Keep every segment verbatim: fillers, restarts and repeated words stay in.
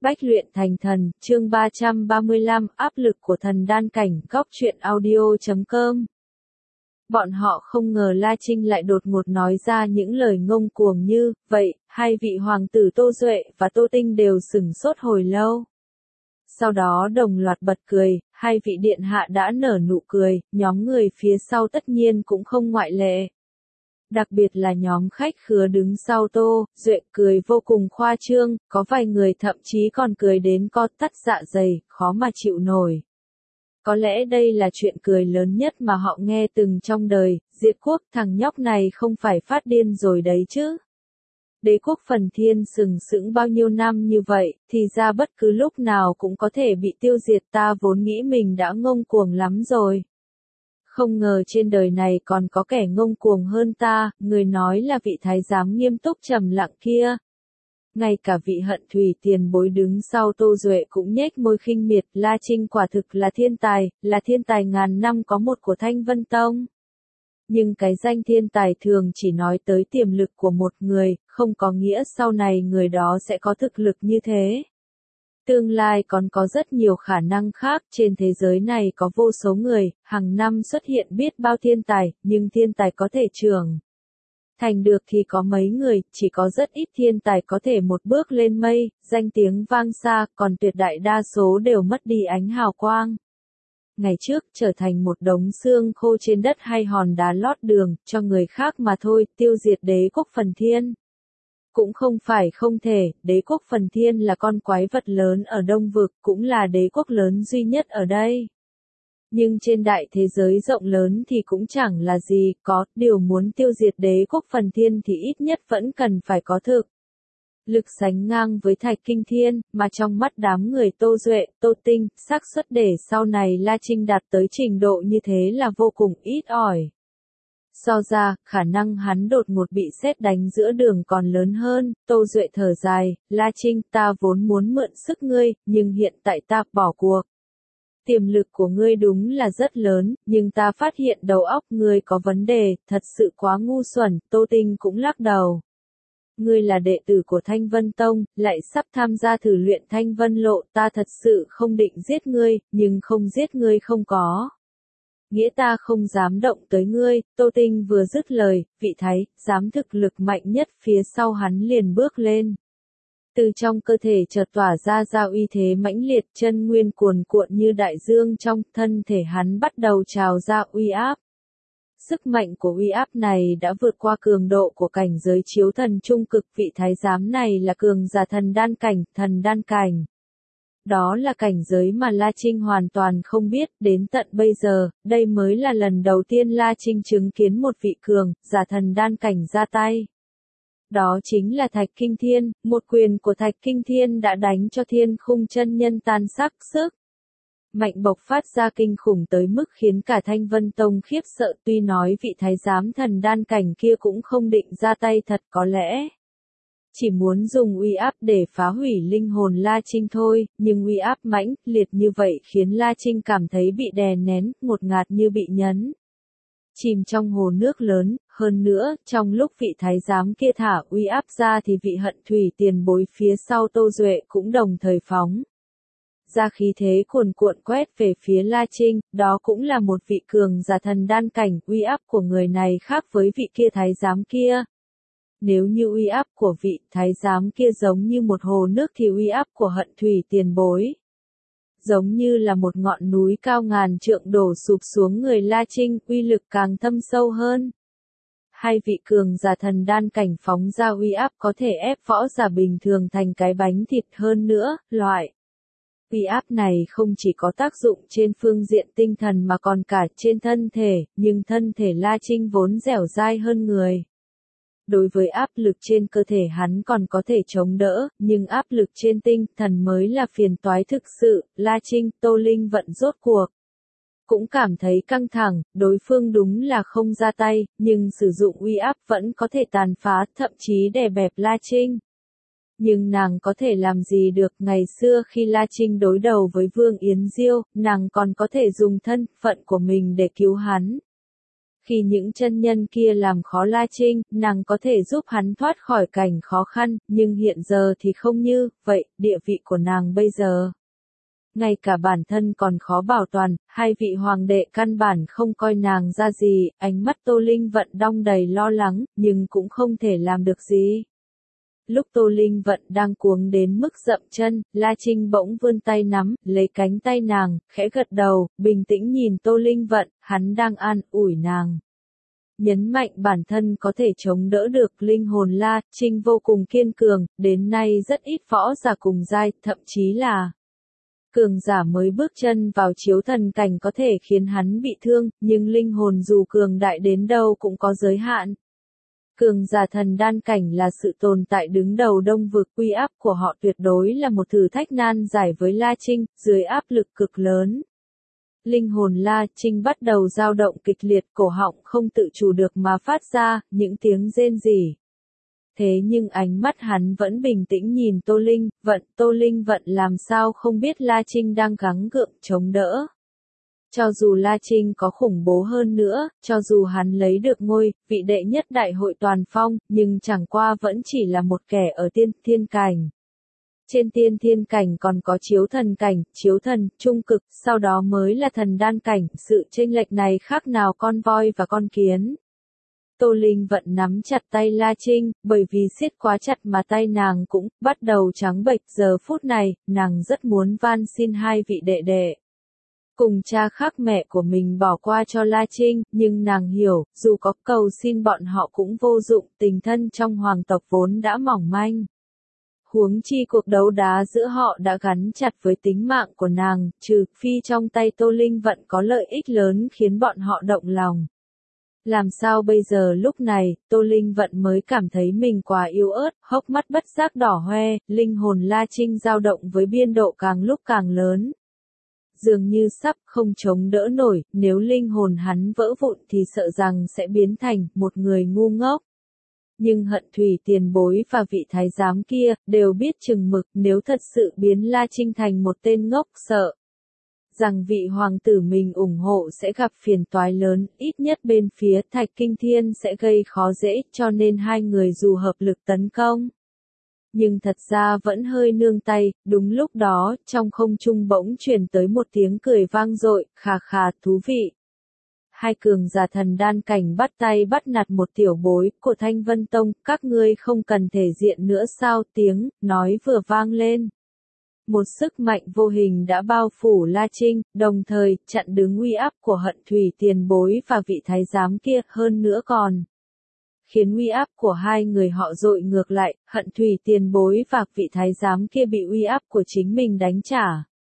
Bách luyện thành thần, chương ba trăm ba mươi lăm, áp lực của thần đan cảnh, góc truyện audio chấm com. Bọn họ không ngờ La Trinh lại đột ngột nói ra những lời ngông cuồng như vậy, hai vị hoàng tử Tô Duệ và Tô Tinh đều sửng sốt hồi lâu. Sau đó đồng loạt bật cười, hai vị điện hạ đã nở nụ cười, nhóm người phía sau tất nhiên cũng không ngoại lệ. Đặc biệt là nhóm khách khứa đứng sau Tô Duệ cười vô cùng khoa trương, có vài người thậm chí còn cười đến co thắt dạ dày, khó mà chịu nổi. Có lẽ đây là chuyện cười lớn nhất mà họ nghe từng trong đời, Diệt Quốc thằng nhóc này không phải phát điên rồi đấy chứ. Đế quốc Phần Thiên sừng sững bao nhiêu năm như vậy, thì ra bất cứ lúc nào cũng có thể bị tiêu diệt, ta vốn nghĩ mình đã ngông cuồng lắm rồi. Không ngờ trên đời này còn có kẻ ngông cuồng hơn ta, người nói là vị thái giám nghiêm túc trầm lặng kia. Ngay cả vị Hận Thủy tiền bối đứng sau Tô Duệ cũng nhếch môi khinh miệt, La Trinh quả thực là thiên tài, là thiên tài ngàn năm có một của Thanh Vân Tông. Nhưng cái danh thiên tài thường chỉ nói tới tiềm lực của một người, không có nghĩa sau này người đó sẽ có thực lực như thế. Tương lai còn có rất nhiều khả năng khác, trên thế giới này có vô số người, hàng năm xuất hiện biết bao thiên tài, nhưng thiên tài có thể trưởng thành được thì có mấy người, chỉ có rất ít thiên tài có thể một bước lên mây, danh tiếng vang xa, còn tuyệt đại đa số đều mất đi ánh hào quang. Ngày trước trở thành một đống xương khô trên đất hay hòn đá lót đường, cho người khác mà thôi, tiêu diệt đế quốc Phần Thiên. Cũng không phải không thể, đế quốc Phần Thiên là con quái vật lớn ở Đông Vực, cũng là đế quốc lớn duy nhất ở đây. Nhưng trên đại thế giới rộng lớn thì cũng chẳng là gì, có, điều muốn tiêu diệt đế quốc Phần Thiên thì ít nhất vẫn cần phải có thực lực sánh ngang với Thạch Kinh Thiên, mà trong mắt đám người Tô Duệ, Tô Tinh, xác suất để sau này La Trinh đạt tới trình độ như thế là vô cùng ít ỏi. So ra, khả năng hắn đột ngột bị sét đánh giữa đường còn lớn hơn, Tô Duệ thở dài, La Trinh, ta vốn muốn mượn sức ngươi, nhưng hiện tại ta bỏ cuộc. Tiềm lực của ngươi đúng là rất lớn, nhưng ta phát hiện đầu óc ngươi có vấn đề, thật sự quá ngu xuẩn, Tô Tinh cũng lắc đầu. Ngươi là đệ tử của Thanh Vân Tông, lại sắp tham gia thử luyện Thanh Vân Lộ, ta thật sự không định giết ngươi, nhưng không giết ngươi không có nghĩa ta không dám động tới ngươi. Tô Tinh vừa dứt lời, vị thái giám thực lực mạnh nhất phía sau hắn liền bước lên. Từ trong cơ thể chợt tỏa ra ra uy thế mãnh liệt, chân nguyên cuồn cuộn như đại dương, trong thân thể hắn bắt đầu trào ra uy áp. Sức mạnh của uy áp này đã vượt qua cường độ của cảnh giới chiếu thần trung cực, vị thái giám này là cường giả thần đan cảnh, thần đan cảnh. Đó là cảnh giới mà La Trinh hoàn toàn không biết, đến tận bây giờ, đây mới là lần đầu tiên La Trinh chứng kiến một vị cường giả thần đan cảnh ra tay. Đó chính là Thạch Kinh Thiên, một quyền của Thạch Kinh Thiên đã đánh cho Thiên Khung chân nhân tan xác sức. Mạnh bộc phát ra kinh khủng tới mức khiến cả Thanh Vân Tông khiếp sợ, tuy nói vị thái giám thần đan cảnh kia cũng không định ra tay thật, có lẽ chỉ muốn dùng uy áp để phá hủy linh hồn La Trinh thôi, nhưng uy áp mãnh liệt như vậy khiến La Trinh cảm thấy bị đè nén, ngột ngạt như bị nhấn chìm trong hồ nước lớn. Hơn nữa, trong lúc vị thái giám kia thả uy áp ra thì vị Hận Thủy tiền bối phía sau Tô Duệ cũng đồng thời phóng ra khí thế cuồn cuộn quét về phía La Trinh, đó cũng là một vị cường giả thần đan cảnh, uy áp của người này khác với vị kia thái giám kia. Nếu như uy áp của vị thái giám kia giống như một hồ nước thì uy áp của Hận Thủy tiền bối giống như là một ngọn núi cao ngàn trượng đổ sụp xuống người La Trinh, uy lực càng thâm sâu hơn. Hai vị cường giả thần đan cảnh phóng ra uy áp có thể ép võ giả bình thường thành cái bánh thịt, hơn nữa, loại uy áp này không chỉ có tác dụng trên phương diện tinh thần mà còn cả trên thân thể, nhưng thân thể La Trinh vốn dẻo dai hơn người. Đối với áp lực trên cơ thể hắn còn có thể chống đỡ, nhưng áp lực trên tinh thần mới là phiền toái thực sự. La Trinh, Tô Linh Vận rốt cuộc cũng cảm thấy căng thẳng, đối phương đúng là không ra tay, nhưng sử dụng uy áp vẫn có thể tàn phá, thậm chí đè bẹp La Trinh. Nhưng nàng có thể làm gì được, ngày xưa khi La Trinh đối đầu với Vương Yến Diêu, nàng còn có thể dùng thân phận của mình để cứu hắn. Khi những chân nhân kia làm khó La Trinh, nàng có thể giúp hắn thoát khỏi cảnh khó khăn, nhưng hiện giờ thì không như vậy, địa vị của nàng bây giờ. Ngay cả bản thân còn khó bảo toàn, hai vị hoàng đệ căn bản không coi nàng ra gì, ánh mắt Tô Linh Vận đong đầy lo lắng, nhưng cũng không thể làm được gì. Lúc Tô Linh Vận đang cuống đến mức dậm chân, La Trinh bỗng vươn tay nắm, lấy cánh tay nàng, khẽ gật đầu, bình tĩnh nhìn Tô Linh Vận, hắn đang an ủi nàng. Nhấn mạnh bản thân có thể chống đỡ được linh hồn La Trinh vô cùng kiên cường, đến nay rất ít võ giả cùng giai, thậm chí là cường giả mới bước chân vào chiếu thần cảnh có thể khiến hắn bị thương, nhưng linh hồn dù cường đại đến đâu cũng có giới hạn. Cường giả thần đan cảnh là sự tồn tại đứng đầu đông vực, uy áp của họ tuyệt đối là một thử thách nan giải với La Trinh, dưới áp lực cực lớn. Linh hồn La Trinh bắt đầu dao động kịch liệt, cổ họng không tự chủ được mà phát ra, những tiếng rên rỉ. Thế nhưng ánh mắt hắn vẫn bình tĩnh nhìn Tô Linh Vận, Tô Linh Vận làm sao không biết La Trinh đang gắng gượng chống đỡ. Cho dù La Trinh có khủng bố hơn nữa, cho dù hắn lấy được ngôi, vị đệ nhất đại hội toàn phong, nhưng chẳng qua vẫn chỉ là một kẻ ở tiên thiên cảnh. Trên tiên thiên cảnh còn có chiếu thần cảnh, chiếu thần, trung cực, sau đó mới là thần đan cảnh, sự chênh lệch này khác nào con voi và con kiến. Tô Linh Vận nắm chặt tay La Trinh, bởi vì siết quá chặt mà tay nàng cũng bắt đầu trắng bệch, giờ phút này, nàng rất muốn van xin hai vị đệ đệ cùng cha khác mẹ của mình bỏ qua cho La Trinh, nhưng nàng hiểu, dù có cầu xin bọn họ cũng vô dụng, tình thân trong hoàng tộc vốn đã mỏng manh. Huống chi cuộc đấu đá giữa họ đã gắn chặt với tính mạng của nàng, trừ phi trong tay Tô Linh Vận có lợi ích lớn khiến bọn họ động lòng. Làm sao bây giờ lúc này, Tô Linh Vận mới cảm thấy mình quá yếu ớt, hốc mắt bất giác đỏ hoe, linh hồn La Trinh dao động với biên độ càng lúc càng lớn. Dường như sắp không chống đỡ nổi, nếu linh hồn hắn vỡ vụn thì sợ rằng sẽ biến thành một người ngu ngốc. Nhưng Hận Thủy tiền bối và vị thái giám kia, đều biết chừng mực, nếu thật sự biến La Trinh thành một tên ngốc, sợ rằng vị hoàng tử mình ủng hộ sẽ gặp phiền toái lớn, ít nhất bên phía Thạch Kinh Thiên sẽ gây khó dễ, cho nên hai người dù hợp lực tấn công, nhưng thật ra vẫn hơi nương tay. Đúng lúc đó, trong không trung bỗng truyền tới một tiếng cười vang dội, khà khà, thú vị. Hai cường giả thần đan cảnh bắt tay bắt nạt một tiểu bối của Thanh Vân Tông, các ngươi không cần thể diện nữa sao? Tiếng nói vừa vang lên, một sức mạnh vô hình đã bao phủ La Trinh, đồng thời chặn đứng uy áp của Hận Thủy tiền bối và vị thái giám kia, hơn nữa còn khiến uy áp của hai người họ dội ngược lại, Hận Thủy tiền bối và vị thái giám kia bị uy áp của chính mình đánh trả.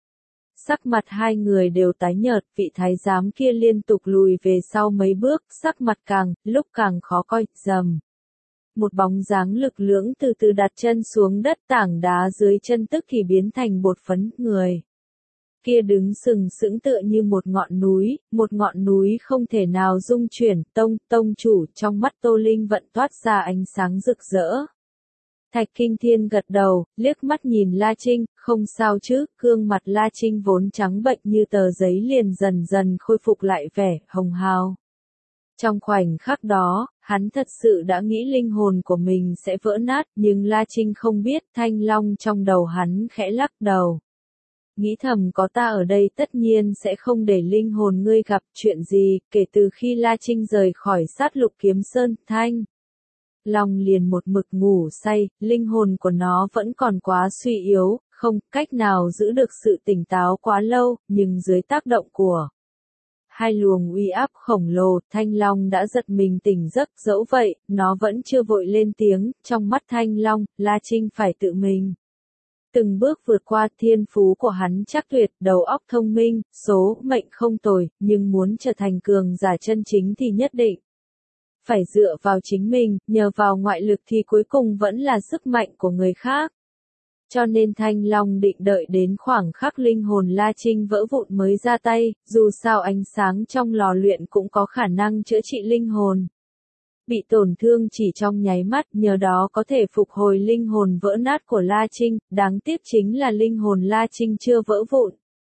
Sắc mặt hai người đều tái nhợt, vị thái giám kia liên tục lùi về sau mấy bước, sắc mặt càng lúc càng khó coi, rầm. Một bóng dáng lực lưỡng từ từ đặt chân xuống đất, tảng đá dưới chân tức thì biến thành bột phấn, người kia đứng sừng sững tựa như một ngọn núi, một ngọn núi không thể nào rung chuyển. Tông, tông chủ, trong mắt Tô Linh Vận toát ra ánh sáng rực rỡ. Thạch Kinh Thiên gật đầu, liếc mắt nhìn La Trinh, không sao chứ, gương mặt La Trinh vốn trắng bệch như tờ giấy liền dần dần khôi phục lại vẻ hồng hào. Trong khoảnh khắc đó, hắn thật sự đã nghĩ linh hồn của mình sẽ vỡ nát, nhưng La Trinh không biết, thanh long trong đầu hắn khẽ lắc đầu. Nghĩ thầm có ta ở đây tất nhiên sẽ không để linh hồn ngươi gặp chuyện gì. Kể từ khi La Trinh rời khỏi sát lục kiếm sơn, thanh long liền một mực ngủ say, linh hồn của nó vẫn còn quá suy yếu, không cách nào giữ được sự tỉnh táo quá lâu, nhưng dưới tác động của hai luồng uy áp khổng lồ, thanh long đã giật mình tỉnh giấc. Dẫu vậy, nó vẫn chưa vội lên tiếng. Trong mắt thanh long, La Trinh phải tự mình từng bước vượt qua. Thiên phú của hắn chắc tuyệt, đầu óc thông minh, số mệnh không tồi, nhưng muốn trở thành cường giả chân chính thì nhất định phải dựa vào chính mình, nhờ vào ngoại lực thì cuối cùng vẫn là sức mạnh của người khác. Cho nên Thanh Long định đợi đến khoảng khắc linh hồn La Trinh vỡ vụn mới ra tay, dù sao ánh sáng trong lò luyện cũng có khả năng chữa trị linh hồn bị tổn thương chỉ trong nháy mắt, nhờ đó có thể phục hồi linh hồn vỡ nát của La Trinh. Đáng tiếc chính là linh hồn La Trinh chưa vỡ vụn.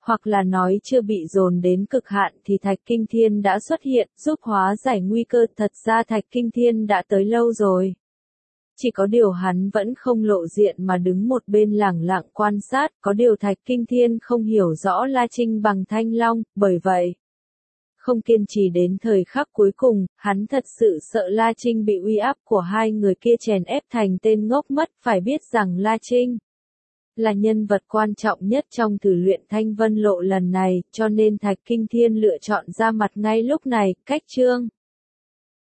hoặc là nói chưa bị dồn đến cực hạn thì Thạch Kinh Thiên đã xuất hiện, giúp hóa giải nguy cơ. Thật ra Thạch Kinh Thiên đã tới lâu rồi. Chỉ có điều hắn vẫn không lộ diện mà đứng một bên lẳng lặng quan sát, có điều Thạch Kinh Thiên không hiểu rõ La Trinh bằng Thanh Long, bởi vậy không kiên trì đến thời khắc cuối cùng, hắn thật sự sợ La Trinh bị uy áp của hai người kia chèn ép thành tên ngốc mất. Phải biết rằng La Trinh là nhân vật quan trọng nhất trong thử luyện Thanh Vân Lộ lần này, cho nên Thạch Kinh Thiên lựa chọn ra mặt ngay lúc này. Cách chương